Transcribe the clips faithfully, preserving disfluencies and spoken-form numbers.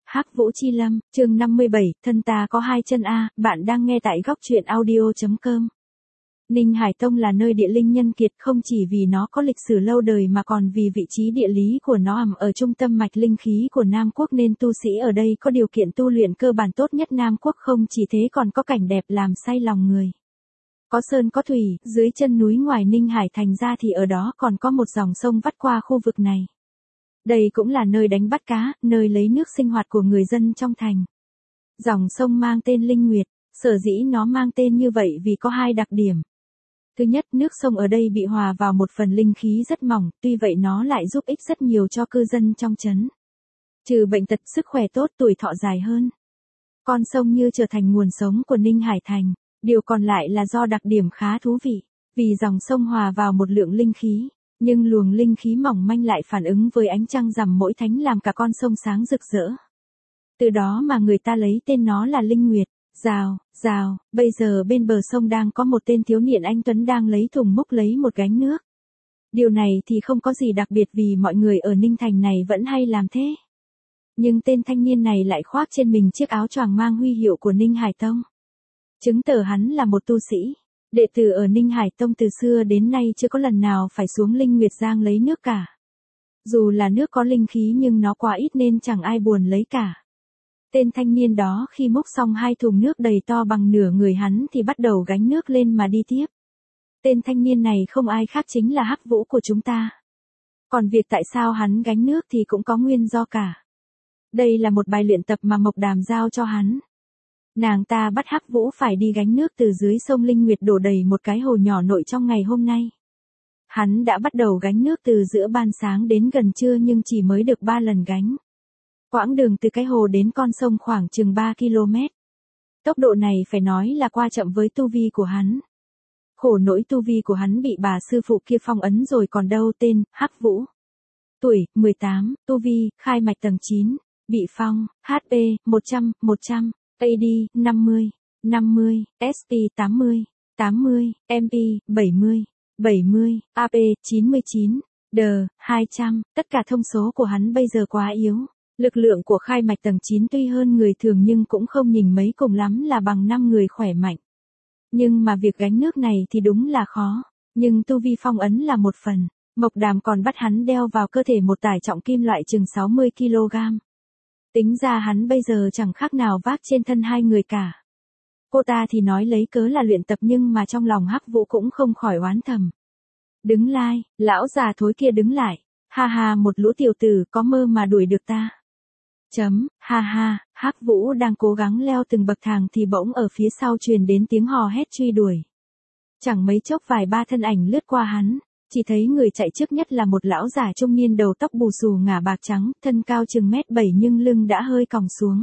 Hắc Vũ Chi Lâm, chương năm mươi bảy, thân ta có hai chân a, bạn đang nghe tại góc truyện audio chấm com. Ninh Hải Tông là nơi địa linh nhân kiệt không chỉ vì nó có lịch sử lâu đời mà còn vì vị trí địa lý của nó ằm ở trung tâm mạch linh khí của Nam Quốc nên tu sĩ ở đây có điều kiện tu luyện cơ bản tốt nhất Nam Quốc, không chỉ thế còn có cảnh đẹp làm say lòng người. Có sơn có thủy, dưới chân núi ngoài Ninh Hải thành ra thì ở đó còn có một dòng sông vắt qua khu vực này. Đây cũng là nơi đánh bắt cá, nơi lấy nước sinh hoạt của người dân trong thành. Dòng sông mang tên Linh Nguyệt, sở dĩ nó mang tên như vậy vì có hai đặc điểm. Thứ nhất, nước sông ở đây bị hòa vào một phần linh khí rất mỏng, tuy vậy nó lại giúp ích rất nhiều cho cư dân trong trấn. Trừ bệnh tật, sức khỏe tốt, tuổi thọ dài hơn. Con sông như trở thành nguồn sống của Ninh Hải thành, điều còn lại là do đặc điểm khá thú vị, vì dòng sông hòa vào một lượng linh khí. Nhưng luồng linh khí mỏng manh lại phản ứng với ánh trăng rằm mỗi thánh làm cả con sông sáng rực rỡ. Từ đó mà người ta lấy tên nó là Linh Nguyệt. Rào, rào, bây giờ bên bờ sông đang có một tên thiếu niên anh Tuấn đang lấy thùng múc lấy một gánh nước. Điều này thì không có gì đặc biệt vì mọi người ở Ninh Thành này vẫn hay làm thế. Nhưng tên thanh niên này lại khoác trên mình chiếc áo choàng mang huy hiệu của Ninh Hải Tông. Chứng tỏ hắn là một tu sĩ. Đệ tử ở Ninh Hải Tông từ xưa đến nay chưa có lần nào phải xuống Linh Nguyệt Giang lấy nước cả. Dù là nước có linh khí nhưng nó quá ít nên chẳng ai buồn lấy cả. Tên thanh niên đó khi múc xong hai thùng nước đầy to bằng nửa người hắn thì bắt đầu gánh nước lên mà đi tiếp. Tên thanh niên này không ai khác chính là Hắc Vũ của chúng ta. Còn việc tại sao hắn gánh nước thì cũng có nguyên do cả. Đây là một bài luyện tập mà Mộc Đàm giao cho hắn. Nàng ta bắt Hắc Vũ phải đi gánh nước từ dưới sông Linh Nguyệt đổ đầy một cái hồ nhỏ nội trong ngày hôm nay. Hắn đã bắt đầu gánh nước từ giữa ban sáng đến gần trưa nhưng chỉ mới được ba lần gánh. Quãng đường từ cái hồ đến con sông khoảng chừng ba ki lô mét. Tốc độ này phải nói là qua chậm với tu vi của hắn. Khổ nỗi tu vi của hắn bị bà sư phụ kia phong ấn rồi còn đâu. Tên, Hắc Vũ. Tuổi, mười tám, tu vi, khai mạch tầng chín, bị phong, hát pê, một trăm, một trăm. a đê, năm mươi, năm mươi, ét pê, tám mươi, tám mươi, em pê, bảy mươi, bảy mươi, a pê, chín mươi chín, đờ, hai trăm, tất cả thông số của hắn bây giờ quá yếu. Lực lượng của khai mạch tầng chín tuy hơn người thường nhưng cũng không nhìn mấy, cùng lắm là bằng năm người khỏe mạnh. Nhưng mà việc gánh nước này thì đúng là khó, nhưng tu vi phong ấn là một phần. Mộc Đàm còn bắt hắn đeo vào cơ thể một tải trọng kim loại chừng sáu mươi ki lô gam. Tính ra hắn bây giờ chẳng khác nào vác trên thân hai người cả. Cô ta thì nói lấy cớ là luyện tập nhưng mà trong lòng Hắc Vũ cũng không khỏi oán thầm. Đứng lai, lão già thối kia đứng lại. Ha ha, một lũ tiểu tử có mơ mà đuổi được ta. Chấm, ha ha, Hắc Vũ đang cố gắng leo từng bậc thang thì bỗng ở phía sau truyền đến tiếng hò hét truy đuổi. Chẳng mấy chốc vài ba thân ảnh lướt qua hắn. Chỉ thấy người chạy trước nhất là một lão già trung niên đầu tóc bù xù ngả bạc trắng, thân cao chừng mét bảy nhưng lưng đã hơi còng xuống.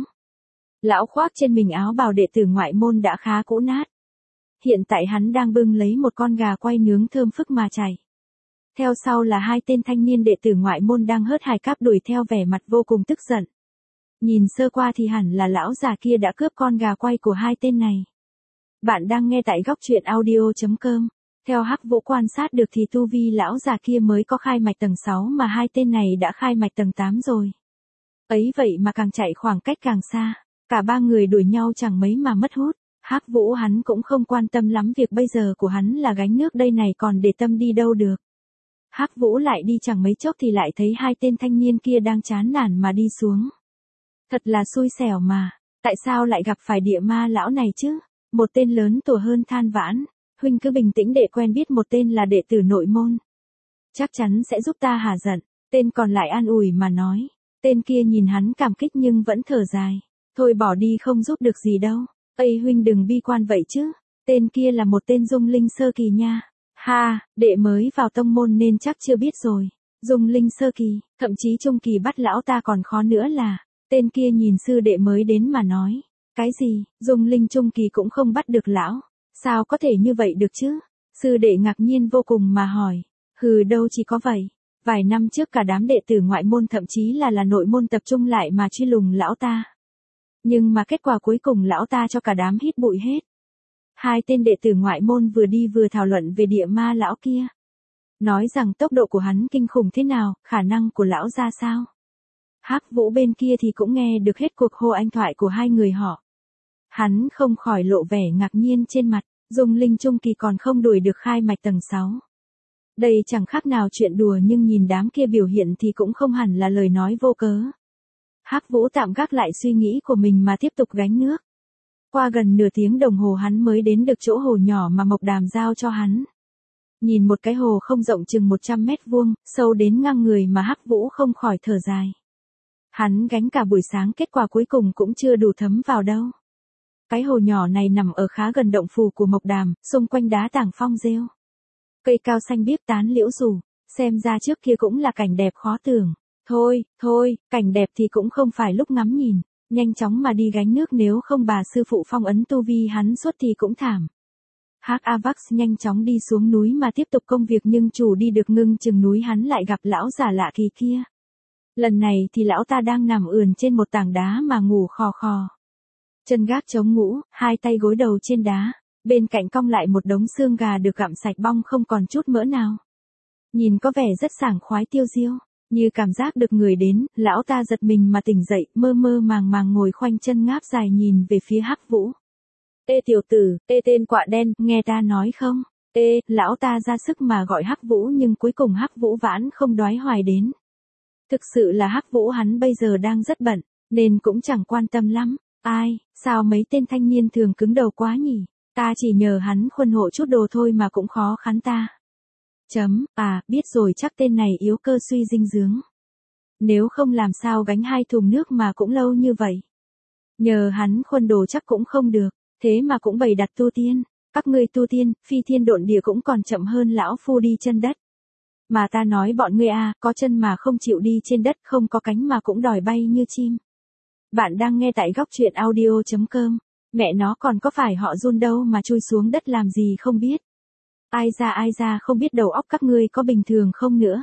Lão khoác trên mình áo bào đệ tử ngoại môn đã khá cũ nát. Hiện tại hắn đang bưng lấy một con gà quay nướng thơm phức mà chạy. Theo sau là hai tên thanh niên đệ tử ngoại môn đang hớt hải cáp đuổi theo vẻ mặt vô cùng tức giận. Nhìn sơ qua thì hẳn là lão già kia đã cướp con gà quay của hai tên này. Bạn đang nghe tại góc truyện audio chấm com. Theo Hắc Vũ quan sát được thì tu vi lão già kia mới có khai mạch tầng sáu mà hai tên này đã khai mạch tầng tám rồi. Ấy vậy mà càng chạy khoảng cách càng xa, cả ba người đuổi nhau chẳng mấy mà mất hút. Hắc Vũ hắn cũng không quan tâm lắm việc bây giờ của hắn là gánh nước đây này còn để tâm đi đâu được. Hắc Vũ lại đi chẳng mấy chốc thì lại thấy hai tên thanh niên kia đang chán nản mà đi xuống. Thật là xui xẻo mà, tại sao lại gặp phải địa ma lão này chứ? Một tên lớn tuổi hơn than vãn. Huynh cứ bình tĩnh, đệ quen biết một tên là đệ tử nội môn. Chắc chắn sẽ giúp ta hả giận. Tên còn lại an ủi mà nói. Tên kia nhìn hắn cảm kích nhưng vẫn thở dài. Thôi bỏ đi, không giúp được gì đâu. Ây huynh đừng bi quan vậy chứ. Tên kia là một tên dung linh sơ kỳ nha. Ha, đệ mới vào tông môn nên chắc chưa biết rồi. Dung linh sơ kỳ, thậm chí trung kỳ bắt lão ta còn khó nữa là. Tên kia nhìn sư đệ mới đến mà nói. Cái gì, dung linh trung kỳ cũng không bắt được lão. Sao có thể như vậy được chứ? Sư đệ ngạc nhiên vô cùng mà hỏi. Hừ, đâu chỉ có vậy. Vài năm trước cả đám đệ tử ngoại môn thậm chí là là nội môn tập trung lại mà truy lùng lão ta. Nhưng mà kết quả cuối cùng lão ta cho cả đám hít bụi hết. Hai tên đệ tử ngoại môn vừa đi vừa thảo luận về địa ma lão kia. Nói rằng tốc độ của hắn kinh khủng thế nào, khả năng của lão ra sao. Hắc Vũ bên kia thì cũng nghe được hết cuộc hô anh thoại của hai người họ. Hắn không khỏi lộ vẻ ngạc nhiên trên mặt, Dung Linh Trung Kỳ còn không đuổi được khai mạch tầng sáu. Đây chẳng khác nào chuyện đùa nhưng nhìn đám kia biểu hiện thì cũng không hẳn là lời nói vô cớ. Hắc Vũ tạm gác lại suy nghĩ của mình mà tiếp tục gánh nước. Qua gần nửa tiếng đồng hồ hắn mới đến được chỗ hồ nhỏ mà Mộc Đàm giao cho hắn. Nhìn một cái hồ không rộng chừng một trăm mét vuông, sâu đến ngang người mà Hắc Vũ không khỏi thở dài. Hắn gánh cả buổi sáng kết quả cuối cùng cũng chưa đủ thấm vào đâu. Cái hồ nhỏ này nằm ở khá gần động phủ của Mộc Đàm, xung quanh đá tảng phong rêu. Cây cao xanh biếc tán liễu rủ, xem ra trước kia cũng là cảnh đẹp khó tưởng. Thôi, thôi, cảnh đẹp thì cũng không phải lúc ngắm nhìn, nhanh chóng mà đi gánh nước nếu không bà sư phụ phong ấn tu vi hắn suốt thì cũng thảm. Hắc Avax nhanh chóng đi xuống núi mà tiếp tục công việc nhưng chủ đi được ngưng chừng núi hắn lại gặp lão già lạ kỳ kia. Lần này thì lão ta đang nằm ườn trên một tảng đá mà ngủ khò khò. Chân gác chống ngũ, hai tay gối đầu trên đá, bên cạnh cong lại một đống xương gà được gặm sạch bong không còn chút mỡ nào. Nhìn có vẻ rất sảng khoái tiêu diêu, như cảm giác được người đến, lão ta giật mình mà tỉnh dậy, mơ mơ màng màng ngồi khoanh chân ngáp dài nhìn về phía Hắc Vũ. Ê tiểu tử, ê tên quạ đen, nghe ta nói không? Ê, lão ta ra sức mà gọi Hắc Vũ nhưng cuối cùng Hắc Vũ vãn không đoái hoài đến. Thực sự là Hắc Vũ hắn bây giờ đang rất bận, nên cũng chẳng quan tâm lắm. Ai, sao mấy tên thanh niên thường cứng đầu quá nhỉ? Ta chỉ nhờ hắn khuân hộ chút đồ thôi mà cũng khó khăn ta. Chấm, à, biết rồi chắc tên này yếu cơ suy dinh dưỡng. Nếu không làm sao gánh hai thùng nước mà cũng lâu như vậy. Nhờ hắn khuân đồ chắc cũng không được, thế mà cũng bày đặt tu tiên. Các ngươi tu tiên, phi thiên độn địa cũng còn chậm hơn lão phu đi chân đất. Mà ta nói bọn ngươi à, có chân mà không chịu đi trên đất, không có cánh mà cũng đòi bay như chim. Bạn đang nghe tại góc truyện audio chấm com. Mẹ nó còn có phải họ run đâu mà chui xuống đất làm gì không biết. Ai ra ai ra không biết đầu óc các ngươi có bình thường không nữa.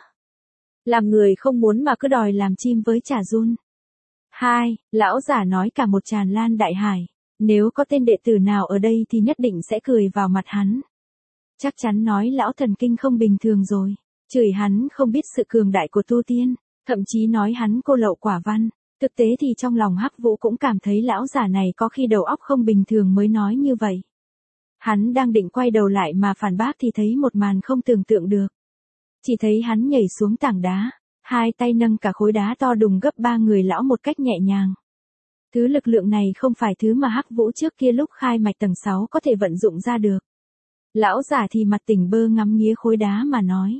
Làm người không muốn mà cứ đòi làm chim với chả run. Hai, lão giả nói cả một tràn lan đại hải. Nếu có tên đệ tử nào ở đây thì nhất định sẽ cười vào mặt hắn. Chắc chắn nói lão thần kinh không bình thường rồi. Chửi hắn không biết sự cường đại của tu tiên. Thậm chí nói hắn cô lậu quả văn. Thực tế thì trong lòng Hắc Vũ cũng cảm thấy lão giả này có khi đầu óc không bình thường mới nói như vậy. Hắn đang định quay đầu lại mà phản bác thì thấy một màn không tưởng tượng được. Chỉ thấy hắn nhảy xuống tảng đá, hai tay nâng cả khối đá to đùng gấp ba người lão một cách nhẹ nhàng. Thứ lực lượng này không phải thứ mà Hắc Vũ trước kia lúc khai mạch tầng sáu có thể vận dụng ra được. Lão giả thì mặt tỉnh bơ ngắm nghía khối đá mà nói.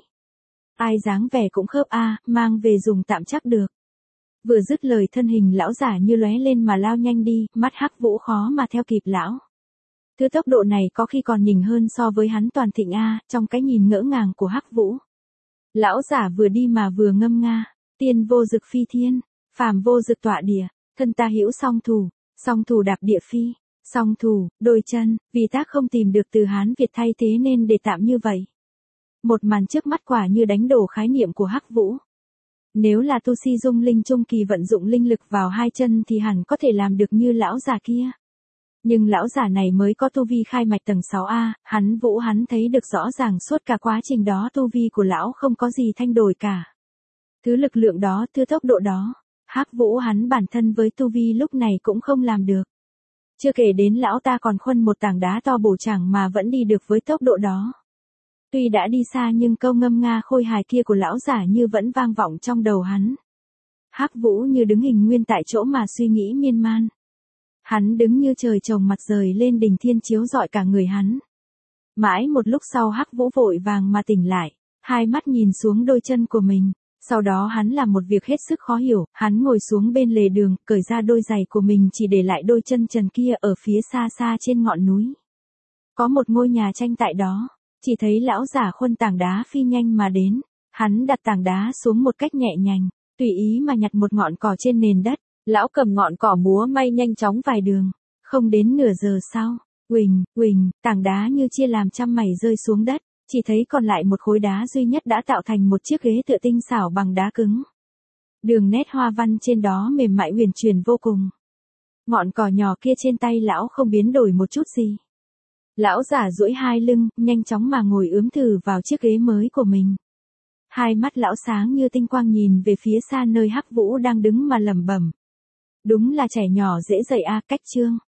Ai dáng vẻ cũng khớp a, mang về dùng tạm chắc được. Vừa dứt lời thân hình lão giả như lóe lên mà lao nhanh đi, mắt Hắc Vũ khó mà theo kịp lão. Thứ tốc độ này có khi còn nhỉnh hơn so với hắn toàn thịnh A, trong cái nhìn ngỡ ngàng của Hắc Vũ. Lão giả vừa đi mà vừa ngâm nga, tiên vô dực phi thiên, phàm vô dực tọa địa, thân ta hữu song thủ, song thủ đạp địa phi, song thủ, đôi chân, vì tác không tìm được từ Hán Việt thay thế nên để tạm như vậy. Một màn trước mắt quả như đánh đổ khái niệm của Hắc Vũ. Nếu là tu si Dung Linh Trung Kỳ vận dụng linh lực vào hai chân thì hẳn có thể làm được như lão già kia. Nhưng lão giả này mới có tu vi khai mạch tầng sáu A, hắn Vũ hắn thấy được rõ ràng suốt cả quá trình đó tu vi của lão không có gì thay đổi cả. Thứ lực lượng đó, thứ tốc độ đó, Hắc Vũ hắn bản thân với tu vi lúc này cũng không làm được. Chưa kể đến lão ta còn khuân một tảng đá to bổ chẳng mà vẫn đi được với tốc độ đó. Tuy đã đi xa nhưng câu ngâm nga khôi hài kia của lão giả như vẫn vang vọng trong đầu hắn. Hắc Vũ như đứng hình nguyên tại chỗ mà suy nghĩ miên man. Hắn đứng như trời trồng mặt rời lên đỉnh thiên chiếu rọi cả người hắn. Mãi một lúc sau Hắc Vũ vội vàng mà tỉnh lại, hai mắt nhìn xuống đôi chân của mình. Sau đó hắn làm một việc hết sức khó hiểu, hắn ngồi xuống bên lề đường, cởi ra đôi giày của mình chỉ để lại đôi chân trần kia ở phía xa xa trên ngọn núi. Có một ngôi nhà tranh tại đó, chỉ thấy lão giả khuân tảng đá phi nhanh mà đến. Hắn đặt tảng đá xuống một cách nhẹ nhàng, tùy ý mà nhặt một ngọn cỏ trên nền đất. Lão cầm ngọn cỏ múa may nhanh chóng vài đường. Không đến nửa giờ sau, huỳnh, huỳnh, tảng đá như chia làm trăm mảnh rơi xuống đất. Chỉ thấy còn lại một khối đá duy nhất đã tạo thành một chiếc ghế tựa tinh xảo bằng đá cứng. Đường nét hoa văn trên đó mềm mại huyền chuyển vô cùng. Ngọn cỏ nhỏ kia trên tay lão không biến đổi một chút gì. Lão giả duỗi hai lưng, nhanh chóng mà ngồi ướm thử vào chiếc ghế mới của mình. Hai mắt lão sáng như tinh quang nhìn về phía xa nơi Hắc Vũ đang đứng mà lẩm bẩm. Đúng là trẻ nhỏ dễ dạy a, cách chương.